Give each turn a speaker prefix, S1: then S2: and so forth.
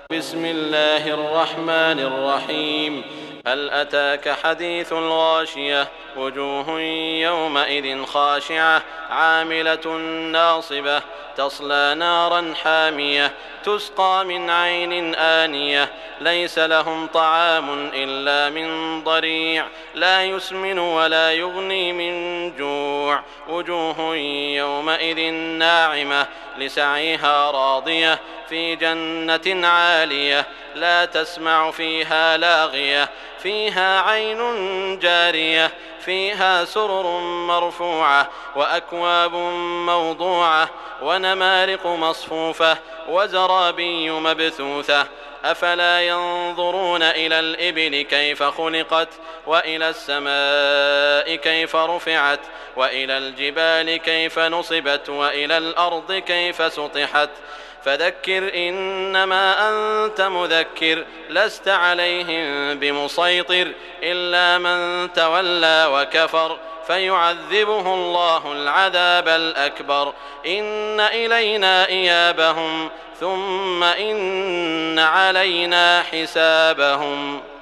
S1: بسم الله الرحمن الرحيم. هل أتاك حديث الغاشية؟ وجوه يومئذ خاشعة عاملة ناصبة تصلى نارا حامية تسقى من عين آنية ليس لهم طعام إلا من ضريع لا يسمن ولا يغني من جوع. وجوه يومئذ ناعمة لسعيها راضية في جنة عالية لا تسمع فيها لاغية فيها عين جارية فيها سرر مرفوعة وأكواب موضوعة ونمارق مصفوفة وزرابي مبثوثة. أفلا ينظرون إلى الإبل كيف خلقت وإلى السماء كيف رفعت وإلى الجبال كيف نصبت وإلى الأرض كيف سطحت. فذكر إنما أنت مذكر لست عليهم بمسيطر إلا من تولى وكفر فيعذبه الله العذاب الأكبر. إن إلينا إيابهم ثم إن علينا حسابهم.